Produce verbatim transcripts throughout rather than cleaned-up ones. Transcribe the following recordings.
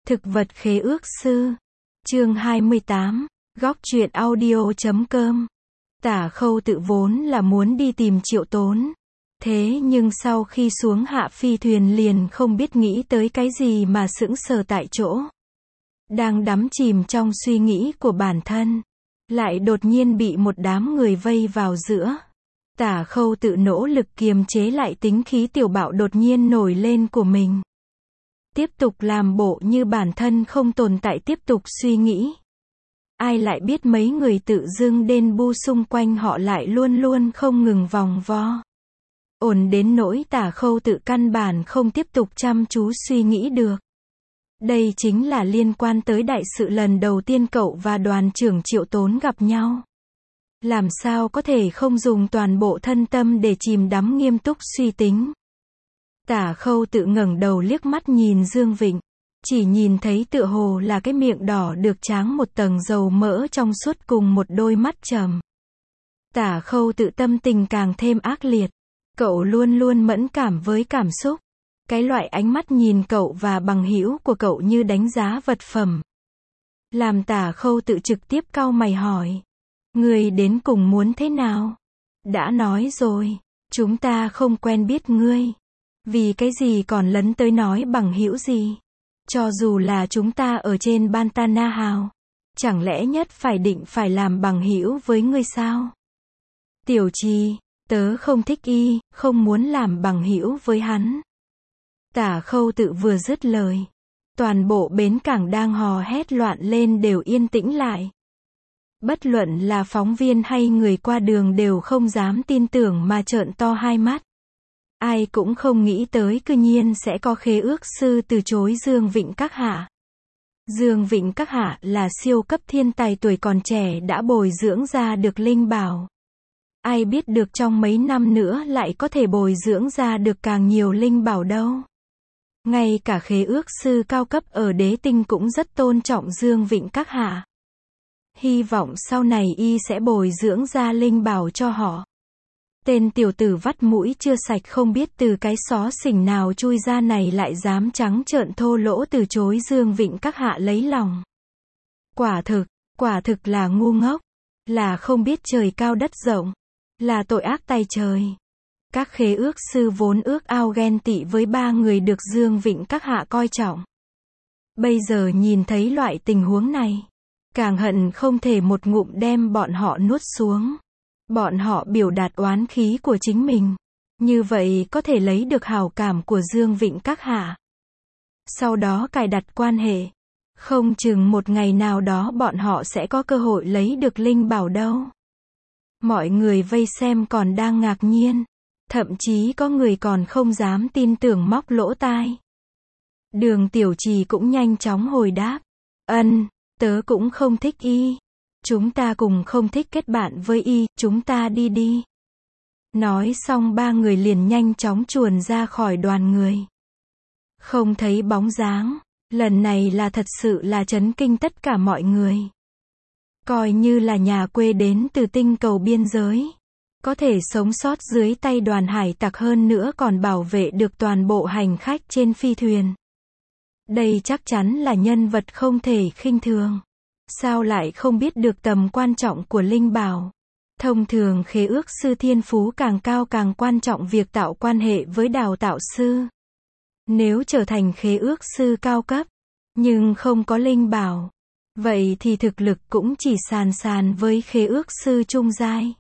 Thực vật khế ước sư. Chương hai mươi tám. Góc truyện audio chấm com. Tả Khâu Tự vốn là muốn đi tìm Triệu Tốn. Thế nhưng sau khi xuống hạ phi thuyền liền không biết nghĩ tới cái gì mà sững sờ tại chỗ. Đang đắm chìm trong suy nghĩ của bản thân, lại đột nhiên bị một đám người vây vào giữa. Tả Khâu Tự nỗ lực kiềm chế lại tính khí tiểu bạo đột nhiên nổi lên của mình. Tiếp tục làm bộ như bản thân không tồn tại, tiếp tục suy nghĩ. Ai lại biết mấy người tự dưng đên bu xung quanh họ lại luôn luôn không ngừng vòng vo. Ổn đến nỗi Tả Khâu Tự căn bản không tiếp tục chăm chú suy nghĩ được. Đây chính là liên quan tới đại sự lần đầu tiên cậu và đoàn trưởng Triệu Tốn gặp nhau. Làm sao có thể không dùng toàn bộ thân tâm để chìm đắm nghiêm túc suy tính. Tả Khâu Tự ngẩng đầu liếc mắt nhìn Dương Vịnh. Chỉ nhìn thấy tựa hồ là cái miệng đỏ được tráng một tầng dầu mỡ trong suốt cùng một đôi mắt trầm. Tả Khâu Tự tâm tình càng thêm ác liệt. Cậu luôn luôn mẫn cảm với cảm xúc. Cái loại ánh mắt nhìn cậu và bằng hữu của cậu như đánh giá vật phẩm. Làm Tả Khâu Tự trực tiếp cau mày hỏi. Ngươi đến cùng muốn thế nào? Đã nói rồi, chúng ta không quen biết ngươi. Vì cái gì còn lấn tới nói bằng hữu gì? Cho dù là chúng ta ở trên Bantana Hào, chẳng lẽ nhất phải định phải làm bằng hữu với ngươi sao? Tiểu Trì, tớ không thích y, không muốn làm bằng hữu với hắn. Tả Khâu Tự vừa dứt lời, toàn bộ bến cảng đang hò hét loạn lên đều yên tĩnh lại. Bất luận là phóng viên hay người qua đường đều không dám tin tưởng mà trợn to hai mắt. Ai cũng không nghĩ tới cư nhiên sẽ có khế ước sư từ chối Dương Vịnh Các Hạ. Dương Vịnh Các Hạ là siêu cấp thiên tài tuổi còn trẻ đã bồi dưỡng ra được linh bảo. Ai biết được trong mấy năm nữa lại có thể bồi dưỡng ra được càng nhiều linh bảo đâu. Ngay cả khế ước sư cao cấp ở đế tinh cũng rất tôn trọng Dương Vịnh Các Hạ. Hy vọng sau này y sẽ bồi dưỡng ra linh bảo cho họ. Tên tiểu tử vắt mũi chưa sạch không biết từ cái xó xỉnh nào chui ra này lại dám trắng trợn thô lỗ từ chối Dương Vịnh Các Hạ lấy lòng. Quả thực, quả thực là ngu ngốc, là không biết trời cao đất rộng, là tội ác tay trời. Các khế ước sư vốn ước ao ghen tị với ba người được Dương Vịnh Các Hạ coi trọng. Bây giờ nhìn thấy loại tình huống này, càng hận không thể một ngụm đem bọn họ nuốt xuống. Bọn họ biểu đạt oán khí của chính mình. Như vậy có thể lấy được hảo cảm của Dương Vịnh Các Hạ. Sau đó cài đặt quan hệ. Không chừng một ngày nào đó bọn họ sẽ có cơ hội lấy được linh bảo đâu. Mọi người vây xem còn đang ngạc nhiên. Thậm chí có người còn không dám tin tưởng móc lỗ tai. Đường Tiểu Trì cũng nhanh chóng hồi đáp. Ân, tớ cũng không thích y. Chúng ta cùng không thích kết bạn với y, chúng ta đi đi. Nói xong ba người liền nhanh chóng chuồn ra khỏi đoàn người. Không thấy bóng dáng, lần này là thật sự là chấn kinh tất cả mọi người. Coi như là nhà quê đến từ tinh cầu biên giới. Có thể sống sót dưới tay đoàn hải tặc hơn nữa còn bảo vệ được toàn bộ hành khách trên phi thuyền. Đây chắc chắn là nhân vật không thể khinh thường. Sao lại không biết được tầm quan trọng của linh bảo? Thông thường khế ước sư thiên phú càng cao càng quan trọng việc tạo quan hệ với đào tạo sư. Nếu trở thành khế ước sư cao cấp, nhưng không có linh bảo, vậy thì thực lực cũng chỉ sàn sàn với khế ước sư trung giai.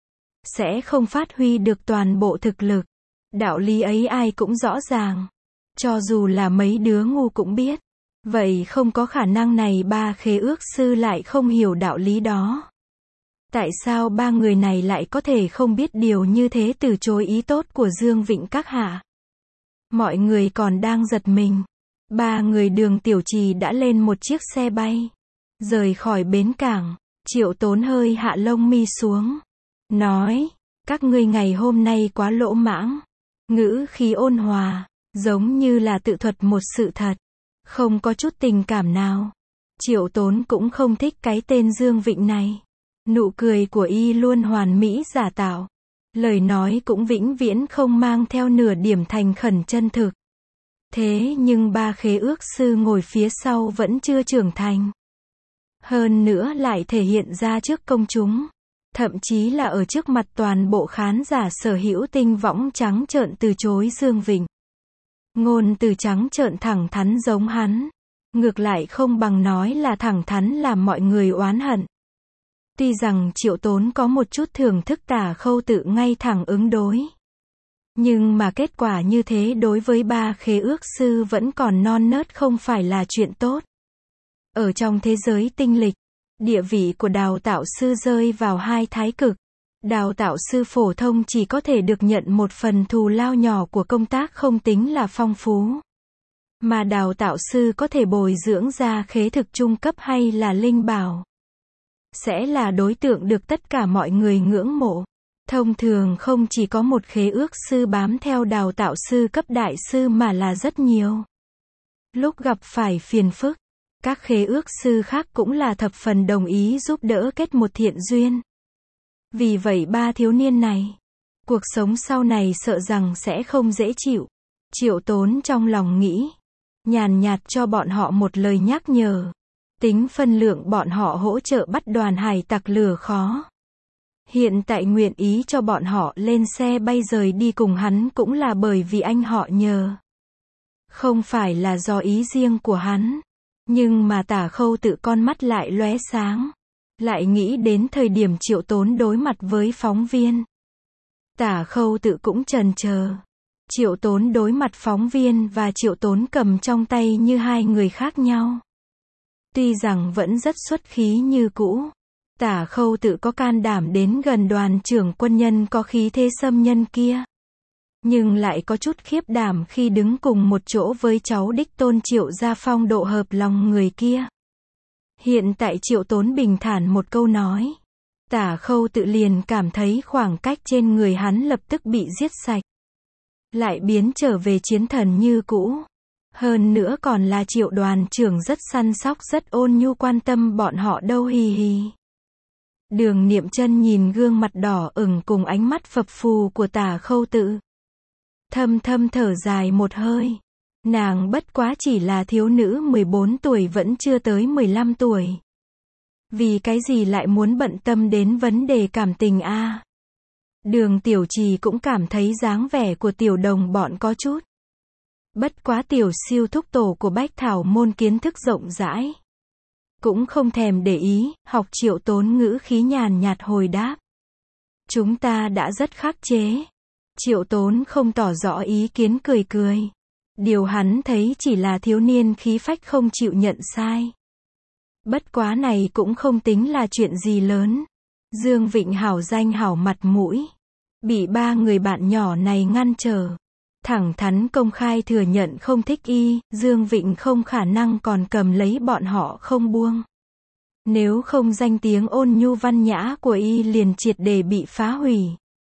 Sẽ không phát huy được toàn bộ thực lực. Đạo lý ấy ai cũng rõ ràng. Cho dù là mấy đứa ngu cũng biết. Vậy không có khả năng này ba khế ước sư lại không hiểu đạo lý đó. Tại sao ba người này lại có thể không biết điều như thế từ chối ý tốt của Dương Vịnh Các Hạ? Mọi người còn đang giật mình. Ba người Đường Tiểu Trì đã lên một chiếc xe bay. Rời khỏi bến cảng. Triệu Tốn hơi hạ lông mi xuống. Nói, các ngươi ngày hôm nay quá lỗ mãng. Ngữ khí ôn hòa, giống như là tự thuật một sự thật. Không có chút tình cảm nào. Triệu Tốn cũng không thích cái tên Dương Vịnh này. Nụ cười của y luôn hoàn mỹ giả tạo. Lời nói cũng vĩnh viễn không mang theo nửa điểm thành khẩn chân thực. Thế nhưng ba khế ước sư ngồi phía sau vẫn chưa trưởng thành. Hơn nữa lại thể hiện ra trước công chúng. Thậm chí là ở trước mặt toàn bộ khán giả sở hữu tinh võng trắng trợn từ chối Dương Vịnh. Ngôn từ trắng trợn thẳng thắn giống hắn. Ngược lại không bằng nói là thẳng thắn làm mọi người oán hận. Tuy rằng Triệu Tốn có một chút thưởng thức Tả Khâu Tự ngay thẳng ứng đối. Nhưng mà kết quả như thế đối với ba khế ước sư vẫn còn non nớt không phải là chuyện tốt. Ở trong thế giới tinh lịch, địa vị của đào tạo sư rơi vào hai thái cực. Đào tạo sư phổ thông chỉ có thể được nhận một phần thù lao nhỏ của công tác không tính là phong phú. Mà đào tạo sư có thể bồi dưỡng ra khế thực trung cấp hay là linh bảo, sẽ là đối tượng được tất cả mọi người ngưỡng mộ. Thông thường không chỉ có một khế ước sư bám theo đào tạo sư cấp đại sư mà là rất nhiều. Lúc gặp phải phiền phức, các khế ước sư khác cũng là thập phần đồng ý giúp đỡ kết một thiện duyên. Vì vậy ba thiếu niên này, cuộc sống sau này sợ rằng sẽ không dễ chịu. Triệu Tốn trong lòng nghĩ, nhàn nhạt cho bọn họ một lời nhắc nhở. Tính phân lượng bọn họ hỗ trợ bắt đoàn hải tặc lửa khó. Hiện tại nguyện ý cho bọn họ lên xe bay rời đi cùng hắn cũng là bởi vì anh họ nhờ. Không phải là do ý riêng của hắn. Nhưng mà Tả Khâu Tự con mắt lại lóe sáng. Lại nghĩ đến thời điểm Triệu Tốn đối mặt với phóng viên. Tả Khâu Tự cũng chần chờ. Triệu Tốn đối mặt phóng viên và Triệu Tốn cầm trong tay như hai người khác nhau. Tuy rằng vẫn rất xuất khí như cũ. Tả Khâu Tự có can đảm đến gần đoàn trưởng quân nhân có khí thế xâm nhân kia. Nhưng lại có chút khiếp đảm khi đứng cùng một chỗ với cháu đích tôn Triệu Gia Phong độ hợp lòng người kia. Hiện tại Triệu Tốn bình thản một câu nói. Tả Khâu Tự liền cảm thấy khoảng cách trên người hắn lập tức bị giết sạch. Lại biến trở về chiến thần như cũ. Hơn nữa còn là Triệu đoàn trưởng rất săn sóc rất ôn nhu quan tâm bọn họ đâu hì hì. Đường Niệm Chân nhìn gương mặt đỏ ửng cùng ánh mắt phập phù của Tả Khâu Tự. Thâm thâm thở dài một hơi. Nàng bất quá chỉ là thiếu nữ mười bốn tuổi vẫn chưa tới mười lăm tuổi. Vì cái gì lại muốn bận tâm đến vấn đề cảm tình a? À? Đường Tiểu Trì cũng cảm thấy dáng vẻ của tiểu đồng bọn có chút. Bất quá tiểu siêu thúc tổ của Bách Thảo môn kiến thức rộng rãi. Cũng không thèm để ý, học Triệu Tốn ngữ khí nhàn nhạt hồi đáp. Chúng ta đã rất khắc chế. Triệu Tốn không tỏ rõ ý kiến cười cười. Điều hắn thấy chỉ là thiếu niên khí phách không chịu nhận sai. Bất quá này cũng không tính là chuyện gì lớn. Dương Vịnh hảo danh hảo mặt mũi. Bị ba người bạn nhỏ này ngăn trở. Thẳng thắn công khai thừa nhận không thích y, Dương Vịnh không khả năng còn cầm lấy bọn họ không buông. Nếu không danh tiếng ôn nhu văn nhã của y liền triệt để bị phá hủy.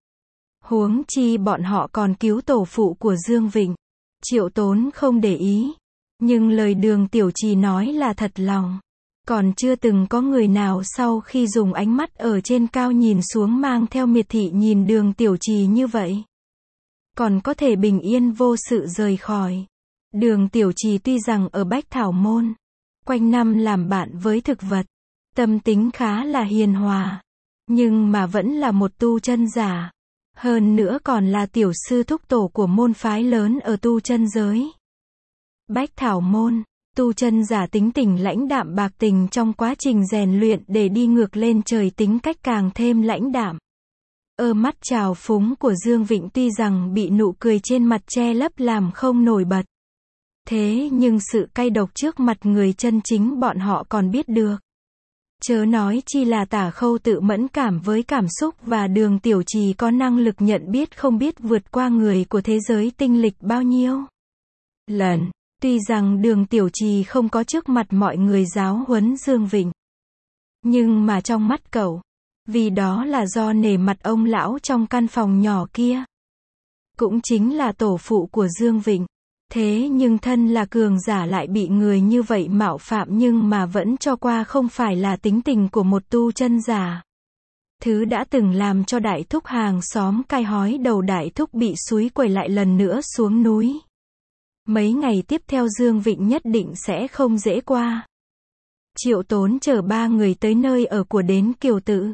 Huống chi bọn họ còn cứu tổ phụ của Dương Vịnh. Triệu Tốn không để ý. Nhưng lời Đường Tiểu Trì nói là thật lòng. Còn chưa từng có người nào sau khi dùng ánh mắt ở trên cao nhìn xuống mang theo miệt thị nhìn Đường Tiểu Trì như vậy. Còn có thể bình yên vô sự rời khỏi. Đường Tiểu Trì tuy rằng ở Bách Thảo môn, quanh năm làm bạn với thực vật, tâm tính khá là hiền hòa, nhưng mà vẫn là một tu chân giả. Hơn nữa còn là tiểu sư thúc tổ của môn phái lớn ở tu chân giới. Bách Thảo môn, tu chân giả tính tình lãnh đạm bạc tình trong quá trình rèn luyện để đi ngược lên trời tính cách càng thêm lãnh đạm. Ơ mắt trào phúng của Dương Vịnh tuy rằng bị nụ cười trên mặt che lấp làm không nổi bật. Thế nhưng sự cay độc trước mặt người chân chính bọn họ còn biết được. Chớ nói chi là Tả Khâu Tự mẫn cảm với cảm xúc và Đường Tiểu Trì có năng lực nhận biết không biết vượt qua người của thế giới tinh lịch bao nhiêu lần. Tuy rằng Đường Tiểu Trì không có trước mặt mọi người giáo huấn Dương Vịnh. Nhưng mà trong mắt cậu, vì đó là do nể mặt ông lão trong căn phòng nhỏ kia. Cũng chính là tổ phụ của Dương Vịnh. Thế nhưng thân là cường giả lại bị người như vậy mạo phạm nhưng mà vẫn cho qua không phải là tính tình của một tu chân giả. Thứ đã từng làm cho đại thúc hàng xóm cai hói đầu đại thúc bị xúi quẩy lại lần nữa xuống núi. Mấy ngày tiếp theo Dương Vịnh nhất định sẽ không dễ qua. Triệu Tốn chở ba người tới nơi ở của đến Kiều Tự.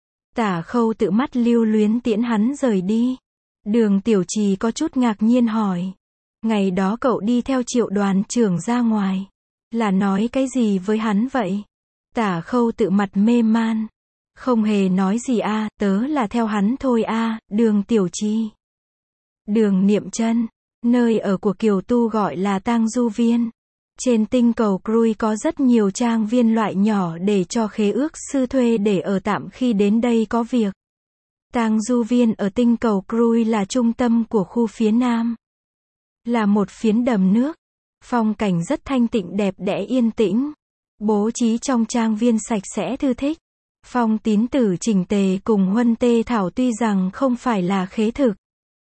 Tả Khâu Tự mắt lưu luyến tiễn hắn rời đi. Đường Tiểu Trì có chút ngạc nhiên hỏi. Ngày đó cậu đi theo Triệu đoàn trưởng ra ngoài. Là nói cái gì với hắn vậy? Tả Khâu Tự mặt mê man. Không hề nói gì a, tớ là theo hắn thôi a, Đường Tiểu Trì. Đường Niệm Chân, nơi ở của Kiều Tu gọi là Tang Du Viên. Trên tinh cầu Cruy có rất nhiều trang viên loại nhỏ để cho khế ước sư thuê để ở tạm khi đến đây có việc. Tang Du Viên ở tinh cầu Cruy là trung tâm của khu phía Nam. Là một phiến đầm nước. Phong cảnh rất thanh tịnh đẹp đẽ yên tĩnh. Bố trí trong trang viên sạch sẽ thư thích. Phong tín tử chỉnh tề cùng huân tê thảo tuy rằng không phải là khế thực.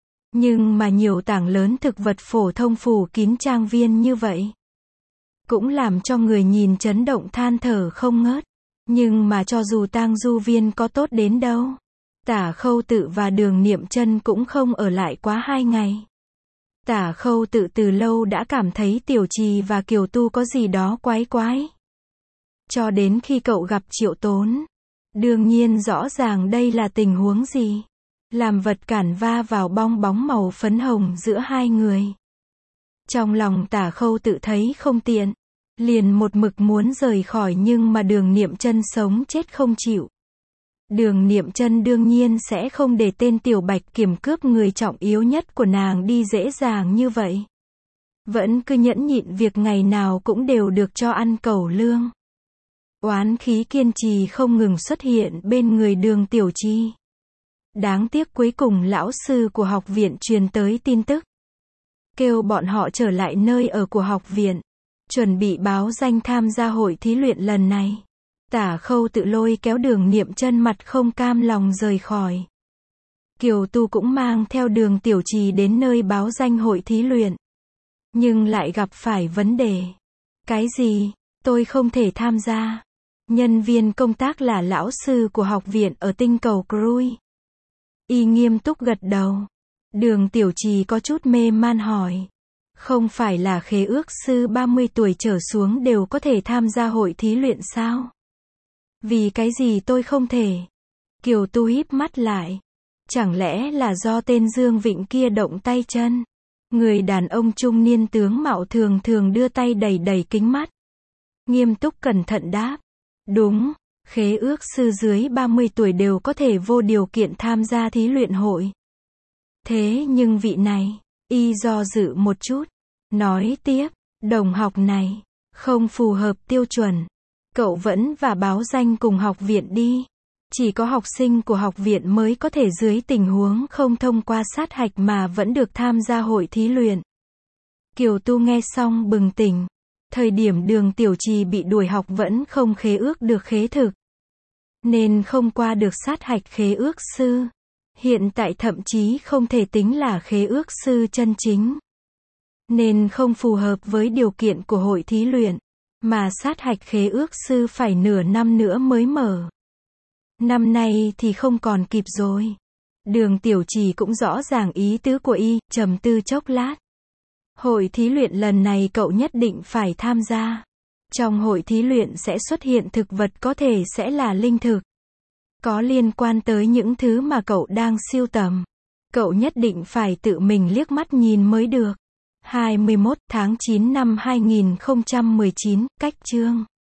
Nhưng mà nhiều tảng lớn thực vật phổ thông phủ kín trang viên như vậy. Cũng làm cho người nhìn chấn động than thở không ngớt. Nhưng mà cho dù Tang Du Viên có tốt đến đâu, Tả Khâu Tự và Đường Niệm Chân cũng không ở lại quá hai ngày. Tả Khâu Tự từ lâu đã cảm thấy Tiểu Trì và Kiều Tu có gì đó quái quái. Cho đến khi cậu gặp Triệu Tốn. Đương nhiên rõ ràng đây là tình huống gì. Làm vật cản va vào bong bóng màu phấn hồng giữa hai người. Trong lòng Tả Khâu Tự thấy không tiện. Liền một mực muốn rời khỏi nhưng mà Đường Niệm Chân sống chết không chịu. Đường Niệm Chân đương nhiên sẽ không để tên Tiểu Bạch Kiểm cướp người trọng yếu nhất của nàng đi dễ dàng như vậy. Vẫn cứ nhẫn nhịn việc ngày nào cũng đều được cho ăn cẩu lương. Oán khí kiên trì không ngừng xuất hiện bên người Đường Tiểu Trì. Đáng tiếc cuối cùng lão sư của học viện truyền tới tin tức. Kêu bọn họ trở lại nơi ở của học viện. Chuẩn bị báo danh tham gia hội thí luyện lần này. Tả Khâu Tự lôi kéo Đường Niệm Chân mặt không cam lòng rời khỏi. Kiều Tu cũng mang theo Đường Tiểu Trì đến nơi báo danh hội thí luyện. Nhưng lại gặp phải vấn đề. Cái gì? Tôi không thể tham gia. Nhân viên công tác là lão sư của học viện ở tinh cầu Cruy. Y nghiêm túc gật đầu. Đường Tiểu Trì có chút mê man hỏi. Không phải là khế ước sư ba mươi tuổi trở xuống đều có thể tham gia hội thí luyện sao? Vì cái gì tôi không thể? Kiều Tu híp mắt lại. Chẳng lẽ là do tên Dương Vịnh kia động tay chân? Người đàn ông trung niên tướng mạo thường thường đưa tay đẩy đẩy kính mắt. Nghiêm túc cẩn thận đáp. Đúng, khế ước sư dưới ba mươi tuổi đều có thể vô điều kiện tham gia thí luyện hội. Thế nhưng vị này, y do dự một chút. Nói tiếp, đồng học này, không phù hợp tiêu chuẩn. Cậu vẫn và báo danh cùng học viện đi. Chỉ có học sinh của học viện mới có thể dưới tình huống không thông qua sát hạch mà vẫn được tham gia hội thí luyện. Kiều Tu nghe xong bừng tỉnh. Thời điểm Đường Tiểu Trì bị đuổi học vẫn không khế ước được khế thực. Nên không qua được sát hạch khế ước sư. Hiện tại thậm chí không thể tính là khế ước sư chân chính. Nên không phù hợp với điều kiện của hội thí luyện. Mà sát hạch khế ước sư phải nửa năm nữa mới mở. Năm nay thì không còn kịp rồi. Đường Tiểu Trì cũng rõ ràng ý tứ của y, trầm tư chốc lát. Hội thí luyện lần này cậu nhất định phải tham gia. Trong hội thí luyện sẽ xuất hiện thực vật có thể sẽ là linh thực. Có liên quan tới những thứ mà cậu đang sưu tầm. Cậu nhất định phải tự mình liếc mắt nhìn mới được. hai mươi mốt tháng chín năm hai nghìn không trăm mười chín, cách chương